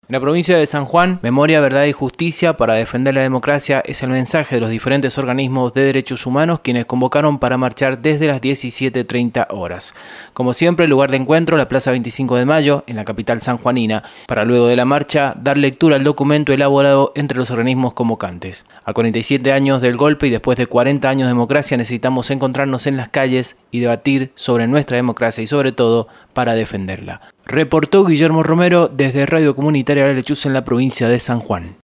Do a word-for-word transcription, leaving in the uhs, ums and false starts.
En la provincia de San Juan, memoria, verdad y justicia para defender la democracia es el mensaje de los diferentes organismos de derechos humanos quienes convocaron para marchar desde las diecisiete treinta horas. Como siempre, el lugar de encuentro, la Plaza veinticinco de mayo, en la capital sanjuanina, para luego de la marcha dar lectura al documento elaborado entre los organismos convocantes. A cuarenta y siete años del golpe y después de cuarenta años de democracia necesitamos encontrarnos en las calles y debatir sobre nuestra democracia y sobre todo para defenderla. Reportó Guillermo Romero desde Radio Comunitaria La Lechuza en la provincia de San Juan.